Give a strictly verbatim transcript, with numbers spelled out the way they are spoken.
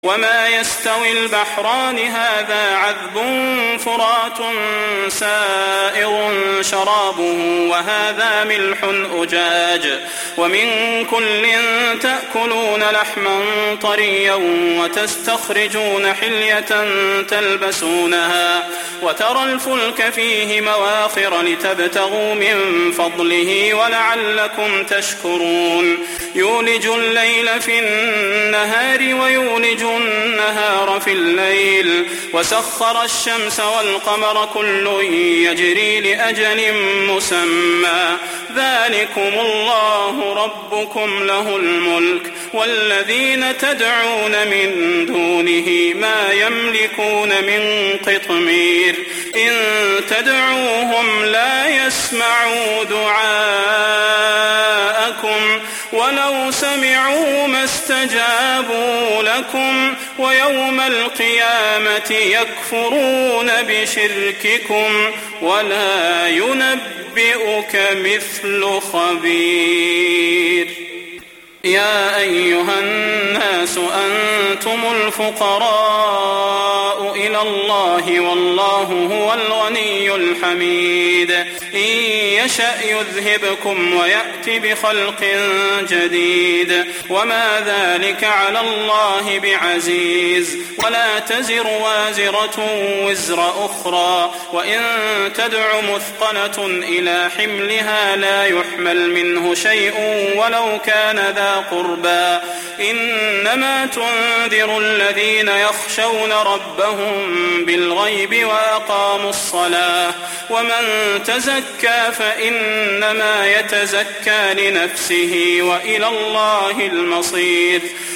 وما يستوي البحران هذا عذب فرات سائغ شرابه وهذا ملح أجاج ومن كل تأكلون لحما طريا وتستخرجون حلية تلبسونها وترى الفلك فيه مواخر لتبتغوا من فضله ولعلكم تشكرون يولج الليل في النهار ويولج النهار في الليل وسخر الشمس والقمر كل يجري لأجل مسمى ذلكم الله ربكم له الملك والذين تدعون من دونه ما يملكون من قطمير إن تدعوهم لا يسمعوا دعاءكم ولو سمعوا ما استجابوا لكم ويوم القيامة يكفرون بشرككم ولا ينبئك مثل خبير يا أيها الناس أنتم الفقراء إلى الله والله هو الغني الحميد إن يشأ يذهبكم ويأتي بخلق جديد وما ذلك على الله بعزيز ولا تزر وازرة وزر أخرى وإن تدع مثقلة إلى حملها لا يحمل منه شيء ولو كان ذا قربى إنما تنذر الذين يخشون ربهم بالغيب وأقاموا الصلاة ومن تزكى فإنما يتزكى لنفسه وإلى الله المصير